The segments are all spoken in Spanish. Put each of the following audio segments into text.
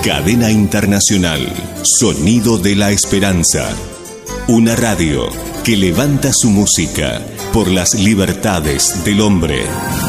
Cadena Internacional, Sonido de la Esperanza. Una radio que levanta su música por las libertades del hombre.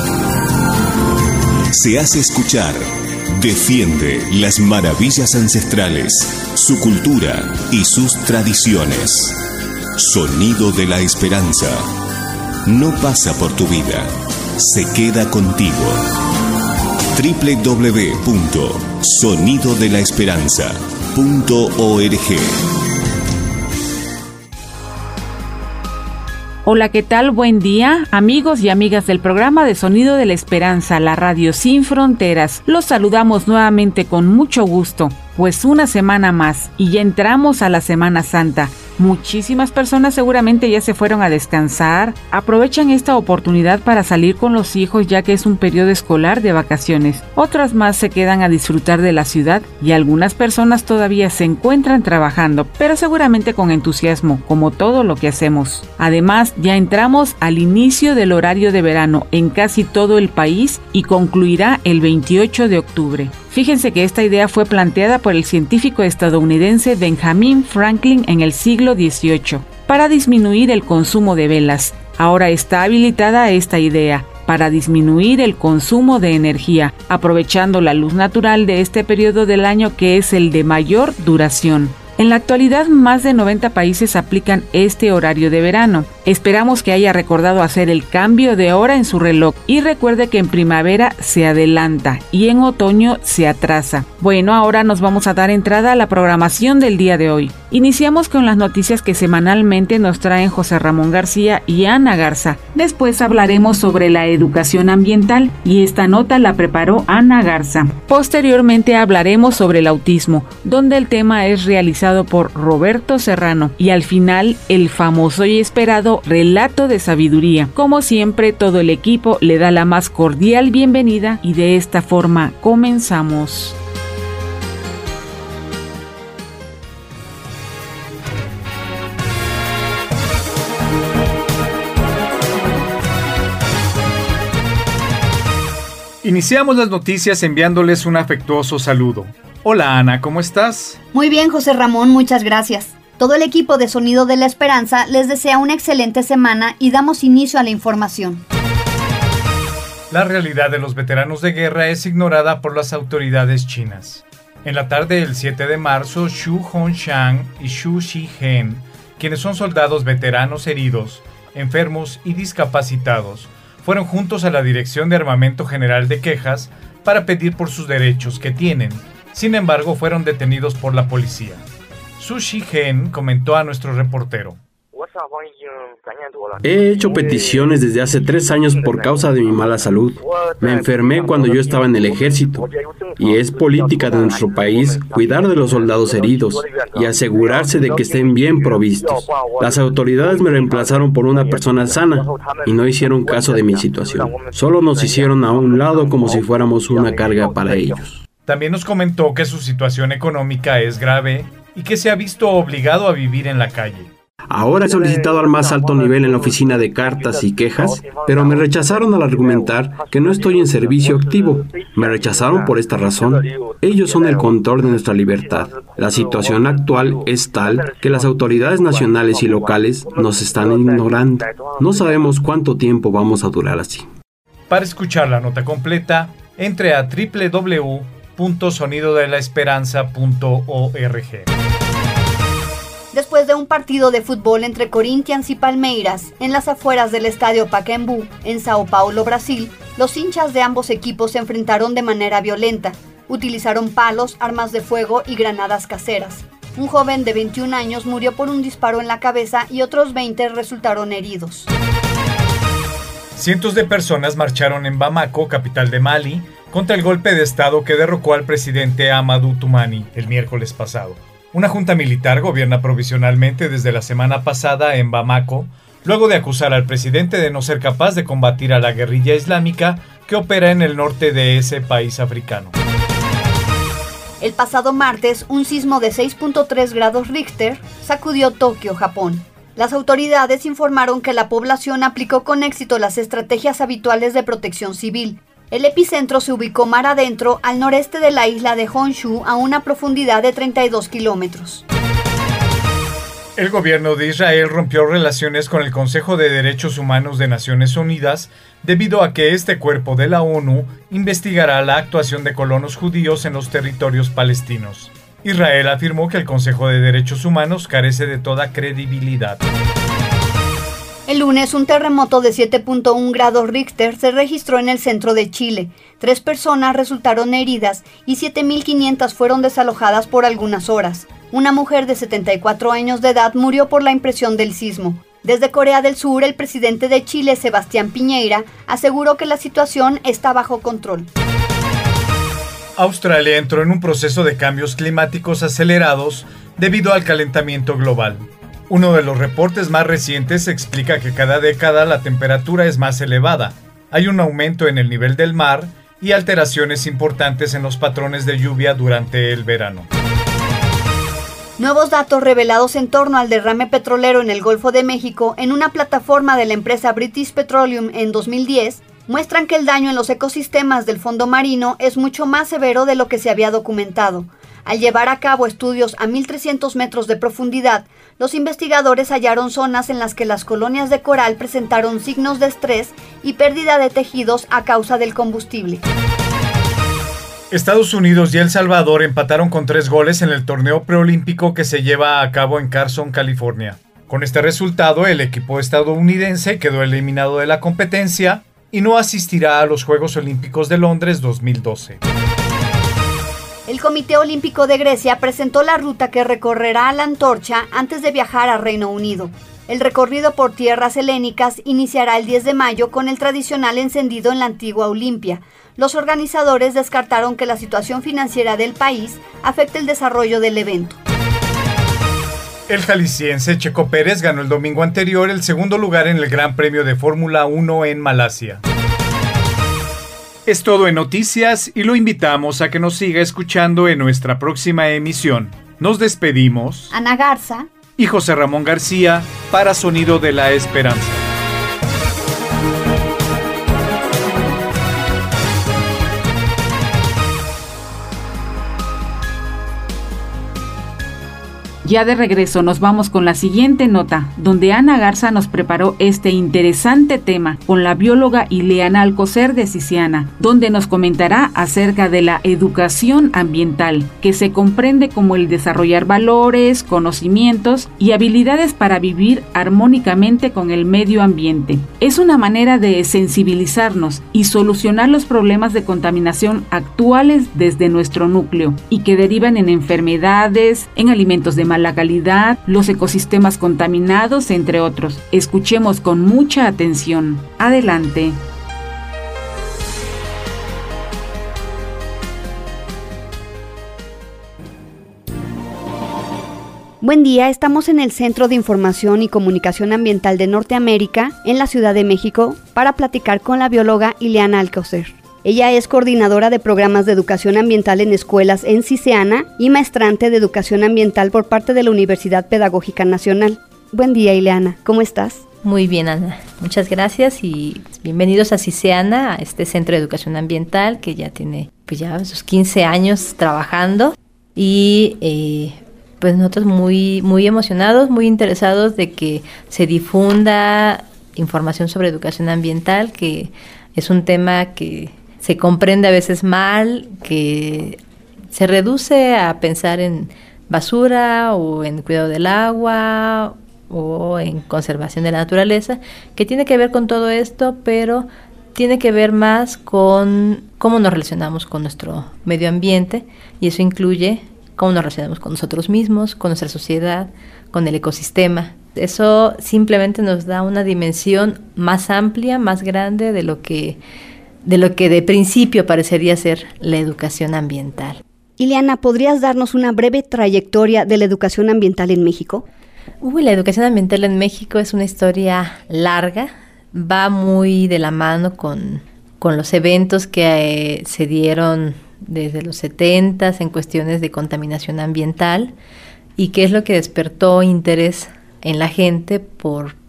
Se hace escuchar, defiende las maravillas ancestrales, su cultura y sus tradiciones. Sonido de la Esperanza. No pasa por tu vida, se queda contigo. www.sonidodelaesperanza.org. Hola, ¿qué tal? Buen día, amigos y amigas del programa de Sonido de la Esperanza, la radio sin fronteras. Los saludamos nuevamente con mucho gusto, pues una semana más y ya entramos a la Semana Santa. Muchísimas personas seguramente ya se fueron a descansar, aprovechan esta oportunidad para salir con los hijos ya que es un periodo escolar de vacaciones. Otras más se quedan a disfrutar de la ciudad y algunas personas todavía se encuentran trabajando, pero seguramente con entusiasmo, como todo lo que hacemos. Además, ya entramos al inicio del horario de verano en casi todo el país y concluirá el 28 de octubre. Fíjense que esta idea fue planteada por el científico estadounidense Benjamin Franklin en el siglo XVIII para disminuir el consumo de velas. Ahora está habilitada esta idea para disminuir el consumo de energía, aprovechando la luz natural de este periodo del año que es el de mayor duración. En la actualidad, más de 90 países aplican este horario de verano. Esperamos que haya recordado hacer el cambio de hora en su reloj y recuerde que en primavera se adelanta y en otoño se atrasa. Bueno, ahora nos vamos a dar entrada a la programación del día de hoy. Iniciamos con las noticias que semanalmente nos traen José Ramón García y Ana Garza. Después hablaremos sobre la educación ambiental y esta nota la preparó Ana Garza. Posteriormente hablaremos sobre el autismo, donde el tema es realizado por Roberto Serrano y al final el famoso y esperado relato de sabiduría. Como siempre, todo el equipo le da la más cordial bienvenida y de esta forma comenzamos. Iniciamos las noticias enviándoles un afectuoso saludo. Hola Ana, ¿cómo estás? Muy bien, José Ramón, muchas gracias. Todo el equipo de Sonido de la Esperanza les desea una excelente semana y damos inicio a la información. La realidad de los veteranos de guerra es ignorada por las autoridades chinas. En la tarde del 7 de marzo, Xu Hongxiang y Xu Shizhen, quienes son soldados veteranos heridos, enfermos y discapacitados, fueron juntos a la Dirección de Armamento General de Quejas para pedir por sus derechos que tienen. Sin embargo, fueron detenidos por la policía. Xu Shizhen comentó a nuestro reportero: He hecho peticiones desde hace 3 años por causa de mi mala salud. Me enfermé cuando yo estaba en el ejército y es política de nuestro país cuidar de los soldados heridos y asegurarse de que estén bien provistos. Las autoridades me reemplazaron por una persona sana y no hicieron caso de mi situación. Solo nos hicieron a un lado como si fuéramos una carga para ellos. También nos comentó que su situación económica es grave y que se ha visto obligado a vivir en la calle. Ahora he solicitado al más alto nivel en la oficina de cartas y quejas, pero me rechazaron al argumentar que no estoy en servicio activo. Me rechazaron por esta razón. Ellos son el control de nuestra libertad. La situación actual es tal que las autoridades nacionales y locales nos están ignorando. No sabemos cuánto tiempo vamos a durar así. Para escuchar la nota completa, entre a www.sonidodelaesperanza.org. Después de un partido de fútbol entre Corinthians y Palmeiras en las afueras del estadio Pacaembu, en Sao Paulo, Brasil, los hinchas de ambos equipos se enfrentaron de manera violenta. Utilizaron palos, armas de fuego y granadas caseras. Un joven de 21 años murió por un disparo en la cabeza y otros 20 resultaron heridos. Cientos de personas marcharon en Bamako, capital de Mali, contra el golpe de estado que derrocó al presidente Amadou Toumani el miércoles pasado. Una junta militar gobierna provisionalmente desde la semana pasada en Bamako, luego de acusar al presidente de no ser capaz de combatir a la guerrilla islámica que opera en el norte de ese país africano. El pasado martes, un sismo de 6.3 grados Richter sacudió Tokio, Japón. Las autoridades informaron que la población aplicó con éxito las estrategias habituales de protección civil, El epicentro se ubicó mar adentro al noreste de la isla de Honshu a una profundidad de 32 kilómetros. El gobierno de Israel rompió relaciones con el Consejo de Derechos Humanos de Naciones Unidas debido a que este cuerpo de la ONU investigará la actuación de colonos judíos en los territorios palestinos. Israel afirmó que el Consejo de Derechos Humanos carece de toda credibilidad. El lunes, un terremoto de 7.1 grados Richter se registró en el centro de Chile. 3 personas resultaron heridas y 7.500 fueron desalojadas por algunas horas. Una mujer de 74 años de edad murió por la impresión del sismo. Desde Corea del Sur, el presidente de Chile, Sebastián Piñera, aseguró que la situación está bajo control. Australia entró en un proceso de cambios climáticos acelerados debido al calentamiento global. Uno de los reportes más recientes explica que cada década la temperatura es más elevada. Hay un aumento en el nivel del mar y alteraciones importantes en los patrones de lluvia durante el verano. Nuevos datos revelados en torno al derrame petrolero en el Golfo de México en una plataforma de la empresa British Petroleum en 2010 muestran que el daño en los ecosistemas del fondo marino es mucho más severo de lo que se había documentado. Al llevar a cabo estudios a 1.300 metros de profundidad, los investigadores hallaron zonas en las que las colonias de coral presentaron signos de estrés y pérdida de tejidos a causa del combustible. Estados Unidos y El Salvador empataron con 3 goles en el torneo preolímpico que se lleva a cabo en Carson, California. Con este resultado, el equipo estadounidense quedó eliminado de la competencia y no asistirá a los Juegos Olímpicos de Londres 2012. El Comité Olímpico de Grecia presentó la ruta que recorrerá la antorcha antes de viajar a Reino Unido. El recorrido por tierras helénicas iniciará el 10 de mayo con el tradicional encendido en la antigua Olimpia. Los organizadores descartaron que la situación financiera del país afecte el desarrollo del evento. El jalisciense Checo Pérez ganó el domingo anterior el segundo lugar en el Gran Premio de Fórmula 1 en Malasia. Es todo en noticias y lo invitamos a que nos siga escuchando en nuestra próxima emisión. Nos despedimos. Ana Garza y José Ramón García para Sonido de la Esperanza. Ya de regreso nos vamos con la siguiente nota, donde Ana Garza nos preparó este interesante tema con la bióloga Ileana Alcocer de Ciciana, donde nos comentará acerca de la educación ambiental, que se comprende como el desarrollar valores, conocimientos y habilidades para vivir armónicamente con el medio ambiente. Es una manera de sensibilizarnos y solucionar los problemas de contaminación actuales desde nuestro núcleo y que derivan en enfermedades, en alimentos de mala calidad, los ecosistemas contaminados, entre otros. Escuchemos con mucha atención. Adelante. Buen día, estamos en el Centro de Información y Comunicación Ambiental de Norteamérica, en la Ciudad de México, para platicar con la bióloga Ileana Alcocer. Ella es coordinadora de programas de educación ambiental en escuelas en Ciciana y maestrante de educación ambiental por parte de la Universidad Pedagógica Nacional. Buen día, Ileana, ¿cómo estás? Muy bien, Ana. Muchas gracias y bienvenidos a Ciciana, a este Centro de Educación Ambiental que ya tiene sus 15 años trabajando y pues nosotros muy emocionados, muy interesados de que se difunda información sobre educación ambiental, que es un tema que se comprende a veces mal, que se reduce a pensar en basura o en cuidado del agua o en conservación de la naturaleza, que tiene que ver con todo esto, pero tiene que ver más con cómo nos relacionamos con nuestro medio ambiente, y eso incluye cómo nos relacionamos con nosotros mismos, con nuestra sociedad, con el ecosistema. Eso simplemente nos da una dimensión más amplia, más grande de lo que de principio parecería ser la educación ambiental. Ileana, ¿podrías darnos una breve trayectoria de la educación ambiental en México? La educación ambiental en México es una historia larga, va muy de la mano con los eventos que se dieron desde los 70s en cuestiones de contaminación ambiental y qué es lo que despertó interés en la gente por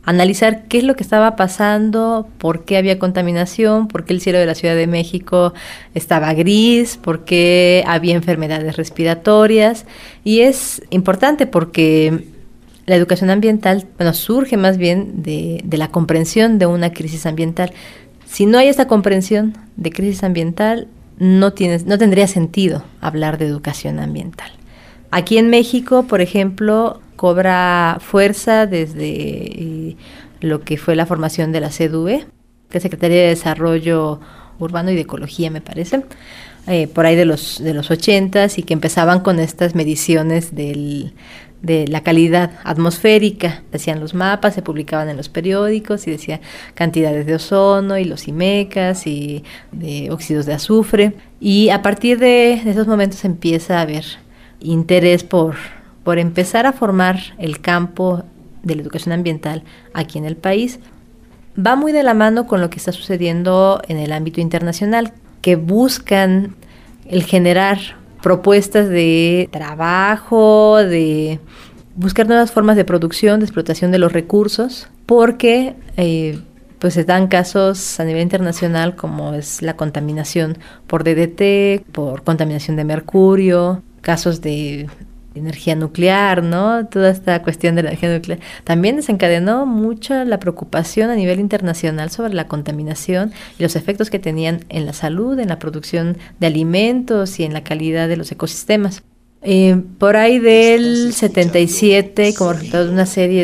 analizar qué es lo que estaba pasando, por qué había contaminación, por qué el cielo de la Ciudad de México estaba gris, por qué había enfermedades respiratorias. Y es importante porque la educación ambiental, surge más bien de la comprensión de una crisis ambiental. Si no hay esta comprensión de crisis ambiental, no tendría sentido hablar de educación ambiental. Aquí en México, por ejemplo, cobra fuerza desde lo que fue la formación de la CEDUE, que es Secretaría de Desarrollo Urbano y de Ecología, me parece, por ahí de los 80s, y que empezaban con estas mediciones de la calidad atmosférica. Hacían los mapas, se publicaban en los periódicos y decía cantidades de ozono y los IMECAS y de óxidos de azufre. Y a partir de esos momentos empieza a haber interés por empezar a formar el campo de la educación ambiental aquí en el país. Va muy de la mano con lo que está sucediendo en el ámbito internacional, que buscan el generar propuestas de trabajo, de buscar nuevas formas de producción, de explotación de los recursos, porque pues se dan casos a nivel internacional como es la contaminación por DDT, por contaminación de mercurio, casos de energía nuclear, ¿no? Toda esta cuestión de la energía nuclear también desencadenó mucha la preocupación a nivel internacional sobre la contaminación y los efectos que tenían en la salud, en la producción de alimentos y en la calidad de los ecosistemas. Por ahí del 77, como resultado de una serie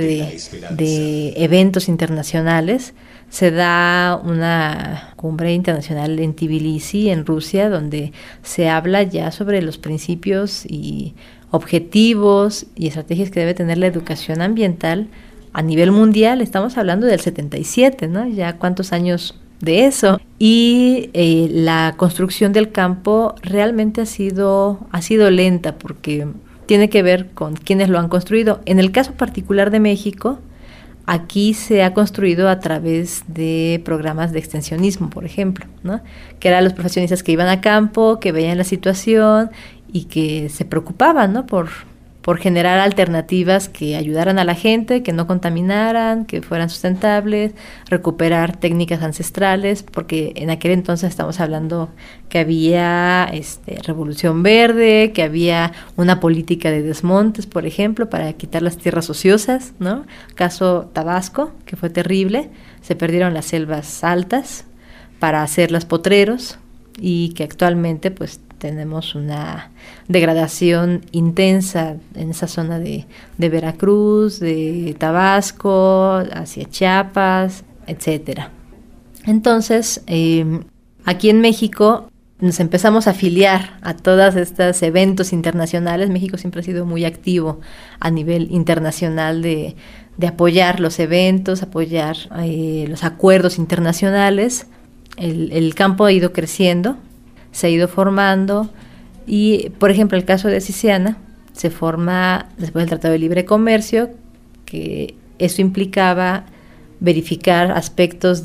de eventos internacionales, se da una cumbre internacional en Tbilisi, en Rusia, donde se habla ya sobre los principios y objetivos y estrategias que debe tener la educación ambiental a nivel mundial. Estamos hablando del 77, ¿no? Ya cuántos años de eso. Y la construcción del campo realmente ha sido lenta, porque tiene que ver con quienes lo han construido. En el caso particular de México, aquí se ha construido a través de programas de extensionismo, por ejemplo, ¿no? Que eran los profesionistas que iban a campo, que veían la situación y que se preocupaban, ¿no? por generar alternativas que ayudaran a la gente, que no contaminaran, que fueran sustentables, recuperar técnicas ancestrales, porque en aquel entonces estamos hablando que había Revolución Verde, que había una política de desmontes, por ejemplo, para quitar las tierras ociosas, ¿no? Caso Tabasco, que fue terrible, se perdieron las selvas altas para hacerlas potreros, y que actualmente pues tenemos una degradación intensa en esa zona de Veracruz, de Tabasco, hacia Chiapas, etcétera. Entonces, aquí en México nos empezamos a afiliar a todos estos eventos internacionales. México siempre ha sido muy activo a nivel internacional de apoyar los eventos, apoyar los acuerdos internacionales. El campo ha ido creciendo, se ha ido formando, y por ejemplo el caso de Ciciana se forma después del Tratado de Libre Comercio, que eso implicaba verificar aspectos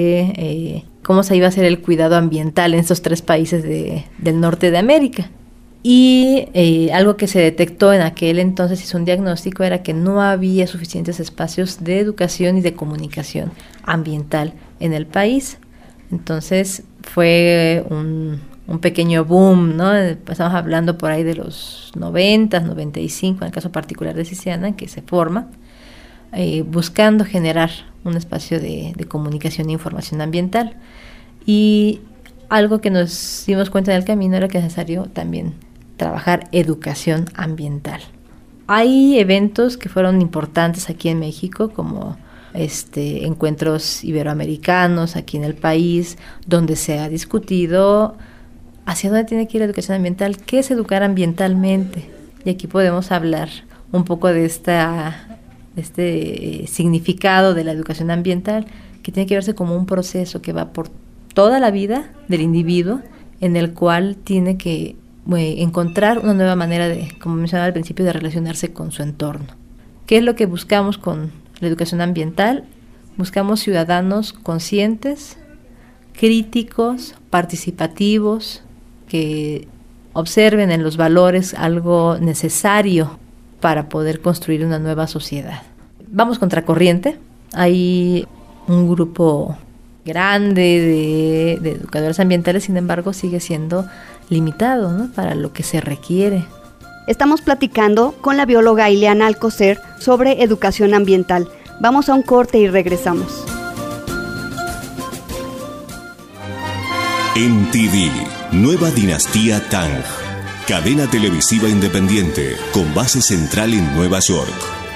de cómo se iba a hacer el cuidado ambiental en estos 3 países del norte de América. Y algo que se detectó en aquel entonces, hizo un diagnóstico, era que no había suficientes espacios de educación y de comunicación ambiental en el país. Entonces fue un pequeño boom, ¿no? Estamos hablando por ahí de los 90, 95, en el caso particular de Ciciana, que se forma, buscando generar un espacio de comunicación e información ambiental. Y algo que nos dimos cuenta en el camino era que es necesario también trabajar educación ambiental. Hay eventos que fueron importantes aquí en México, como encuentros iberoamericanos aquí en el país, donde se ha discutido hacia dónde tiene que ir la educación ambiental, qué es educar ambientalmente. Y aquí podemos hablar un poco de este significado de la educación ambiental, que tiene que verse como un proceso que va por toda la vida del individuo, en el cual tiene que encontrar una nueva manera de, como mencionaba al principio, de relacionarse con su entorno. ¿Qué es lo que buscamos con la educación ambiental? Buscamos ciudadanos conscientes, críticos, participativos, que observen en los valores algo necesario para poder construir una nueva sociedad. Vamos contracorriente hay un grupo grande de educadores ambientales, sin embargo sigue siendo limitado, ¿no?, para lo que se requiere. Estamos platicando con la bióloga Ileana Alcocer sobre educación ambiental. Vamos a un corte y regresamos. NTV, Nueva Dinastía Tang, cadena televisiva independiente con base central en Nueva York.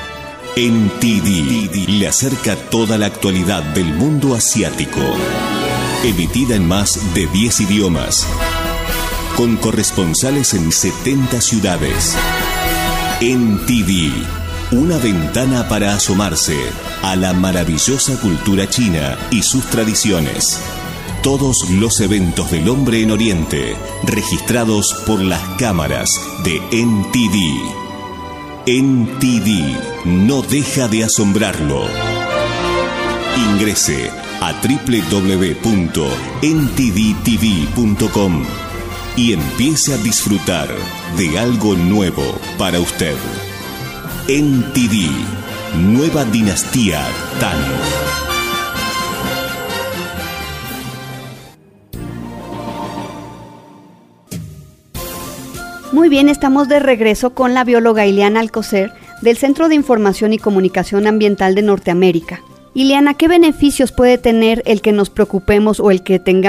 NTV le acerca toda la actualidad del mundo asiático, emitida en más de 10 idiomas, con corresponsales en 70 ciudades. NTV, una ventana para asomarse a la maravillosa cultura china y sus tradiciones. Todos los eventos del hombre en Oriente, registrados por las cámaras de NTV. NTV no deja de asombrarlo. Ingrese a www.ntvtv.com y empiece a disfrutar de algo nuevo para usted. NTV, Nueva Dinastía Tang. Muy bien, estamos de regreso con la bióloga Ileana Alcocer del Centro de Información y Comunicación Ambiental de Norteamérica. Ileana, ¿qué beneficios puede tener el que nos preocupemos o el que tengamos